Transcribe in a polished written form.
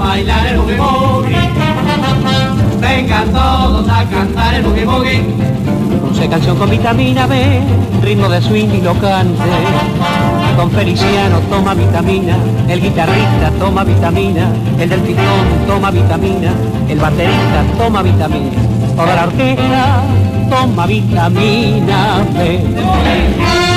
bailar el boogie boogie. Vengan todos a cantar el boogie boogie. Puse canción con vitamina B, ritmo de swing y locante. Con Feliciano toma vitamina, el guitarrista toma vitamina, el del pistón toma vitamina, el baterista toma vitamina, toda la orquesta toma vitamina B.